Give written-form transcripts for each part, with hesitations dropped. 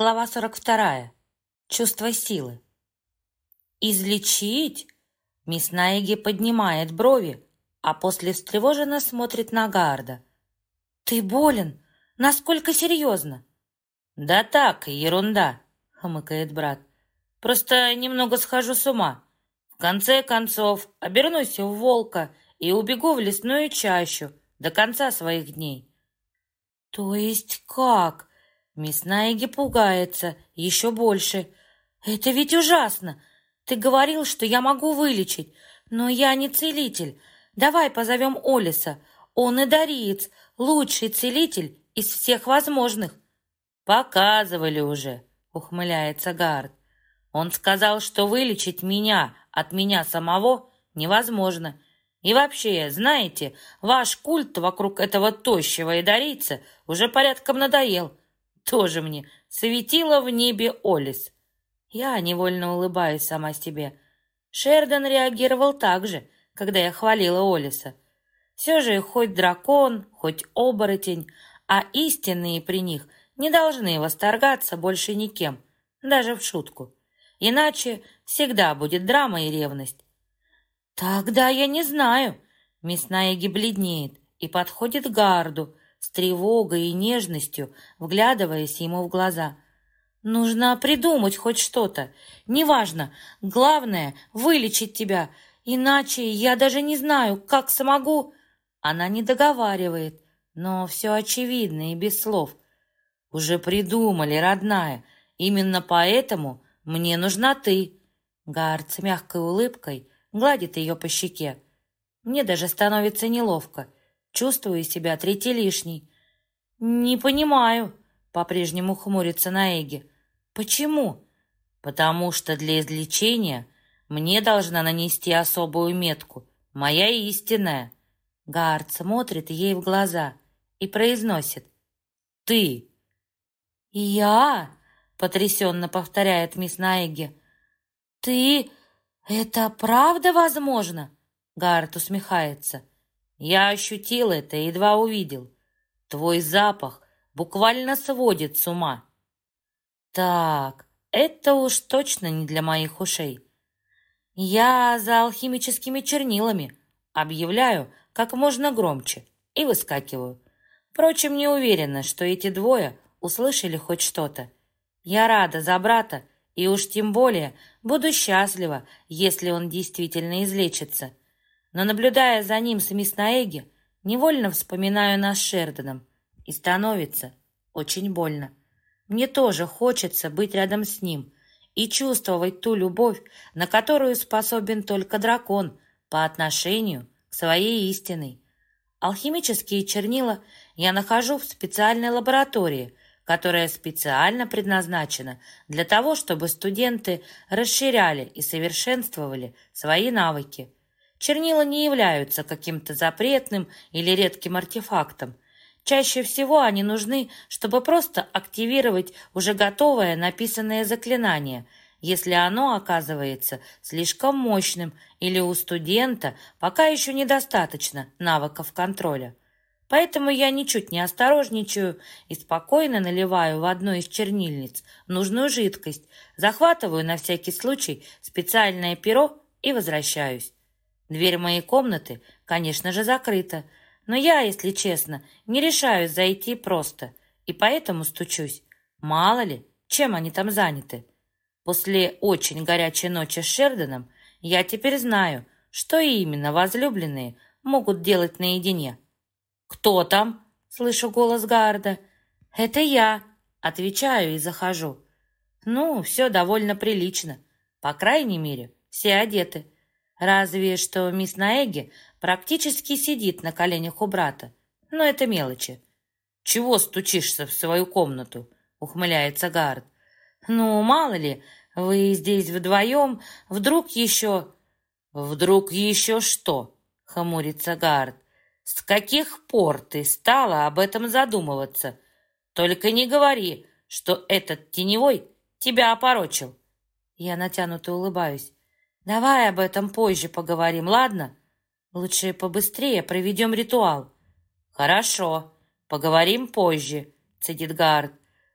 Глава 42. Чувство силы. «Излечить?» Мисс Наэги поднимает брови, а после встревоженно смотрит на Гарда. «Ты болен? Насколько серьезно?» «Да так, ерунда», — хмыкает брат. «Просто немного схожу с ума. В конце концов, обернусь в волка и убегу в лесную чащу до конца своих дней». «То есть как?» Мисс Наэги пугается еще больше. «Это ведь ужасно! Ты говорил, что я могу вылечить, но я не целитель. Давай позовем Олиса. Он и Дариец, лучший целитель из всех возможных». «Показывали уже», — ухмыляется Гард. «Он сказал, что вылечить меня от меня самого невозможно. И вообще, знаете, ваш культ вокруг этого тощего идарийца уже порядком надоел. Тоже мне светило в небе Олис». Я невольно улыбаюсь сама себе. Шердан реагировал так же, когда я хвалила Олиса. Все же хоть дракон, хоть оборотень, а истинные при них не должны восторгаться больше никем, даже в шутку. Иначе всегда будет драма и ревность. «Тогда я не знаю». Мисс Наэги бледнеет и подходит к Гарду, с тревогой и нежностью, вглядываясь ему в глаза. «Нужно придумать хоть что-то. Неважно. Главное — вылечить тебя. Иначе я даже не знаю, как смогу...» Она не договаривает, но все очевидно и без слов. «Уже придумали, родная. Именно поэтому мне нужна ты». Гард с мягкой улыбкой гладит ее по щеке. Мне даже становится неловко. Чувствую себя третий лишний. «Не понимаю», — по-прежнему хмурится Наэги. «Почему?» «Потому что для излечения мне должна нанести особую метку, моя истинная». Гард смотрит ей в глаза и произносит: «Ты». «Я?» — потрясенно повторяет мисс Наэги. «Ты? Это правда возможно?» Гард усмехается. «Я ощутил это, едва увидел. Твой запах буквально сводит с ума». «Так, это уж точно не для моих ушей. Я за алхимическими чернилами», объявляю как можно громче и выскакиваю. Впрочем, не уверена, что эти двое услышали хоть что-то. Я рада за брата и уж тем более буду счастлива, если он действительно излечится. Но, наблюдая за ним с мисс Наэги, невольно вспоминаю нас с Шерданом, и становится очень больно. Мне тоже хочется быть рядом с ним и чувствовать ту любовь, на которую способен только дракон по отношению к своей истинной. Алхимические чернила я нахожу в специальной лаборатории, которая специально предназначена для того, чтобы студенты расширяли и совершенствовали свои навыки. Чернила не являются каким-то запретным или редким артефактом. Чаще всего они нужны, чтобы просто активировать уже готовое написанное заклинание, если оно оказывается слишком мощным или у студента пока еще недостаточно навыков контроля. Поэтому я ничуть не осторожничаю и спокойно наливаю в одну из чернильниц нужную жидкость, захватываю на всякий случай специальное перо и возвращаюсь. Дверь моей комнаты, конечно же, закрыта, но я, если честно, не решаюсь зайти просто, и поэтому стучусь. Мало ли, чем они там заняты. После очень горячей ночи с Шерданом я теперь знаю, что именно возлюбленные могут делать наедине. «Кто там?» — слышу голос Гарда. «Это я», — отвечаю и захожу. Ну, все довольно прилично. По крайней мере, все одеты. Разве что мисс Наэги практически сидит на коленях у брата. Но это мелочи. «Чего стучишься в свою комнату?» — ухмыляется Гард. «Ну, мало ли, вы здесь вдвоем, вдруг еще...» «Вдруг еще что?» — хмурится Гард. «С каких пор ты стала об этом задумываться? Только не говори, что этот теневой тебя опорочил». Я натянуто улыбаюсь. «Давай об этом позже поговорим, ладно? Лучше побыстрее проведем ритуал». «Хорошо, поговорим позже», — цедит Гард.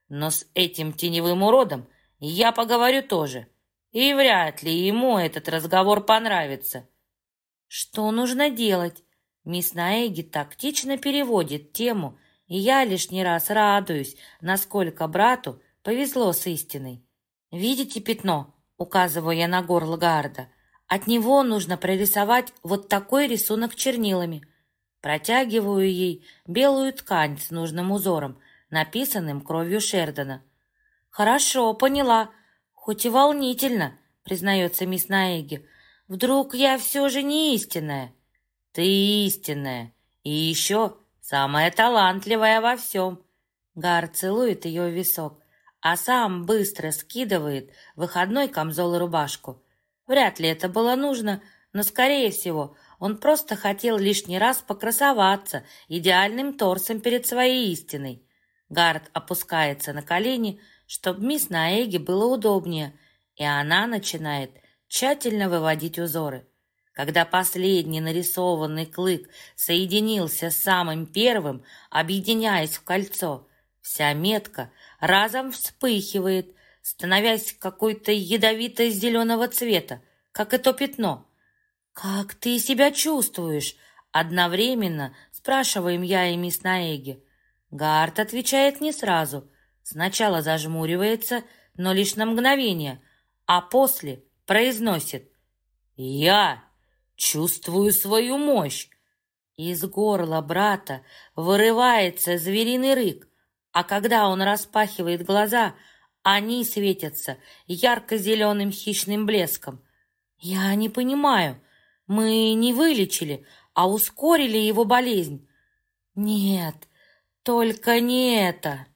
Но с этим теневым уродом я поговорю тоже. И вряд ли ему этот разговор понравится. Что нужно делать? Мисс Наэги тактично переводит тему, и я лишний раз радуюсь, насколько брату повезло с истиной. «Видите пятно?» — указываю я на горло Гарда. «От него нужно прорисовать вот такой рисунок чернилами». Протягиваю ей белую ткань с нужным узором, написанным кровью Шердона. «Хорошо, поняла. Хоть и волнительно», — признается мисс Наэги. «Вдруг я все же не истинная?» «Ты истинная. И еще самая талантливая во всем». Гар целует ее в висок, а сам быстро скидывает выходной камзол и рубашку. Вряд ли это было нужно, но, скорее всего, он просто хотел лишний раз покрасоваться идеальным торсом перед своей истиной. Гард опускается на колени, чтобы мисс Наэги было удобнее, и она начинает тщательно выводить узоры. Когда последний нарисованный клык соединился с самым первым, объединяясь в кольцо, вся метка разом вспыхивает, становясь какой-то ядовито-зеленого цвета, как и то пятно. «Как ты себя чувствуешь?» Одновременно спрашиваем я и мисс Наэги. Гард отвечает не сразу. Сначала зажмуривается, но лишь на мгновение, а после произносит: «Я чувствую свою мощь». Из горла брата вырывается звериный рык, а когда он распахивает глаза, они светятся ярко-зеленым хищным блеском. Я не понимаю, мы не вылечили, а ускорили его болезнь. Нет, только не это.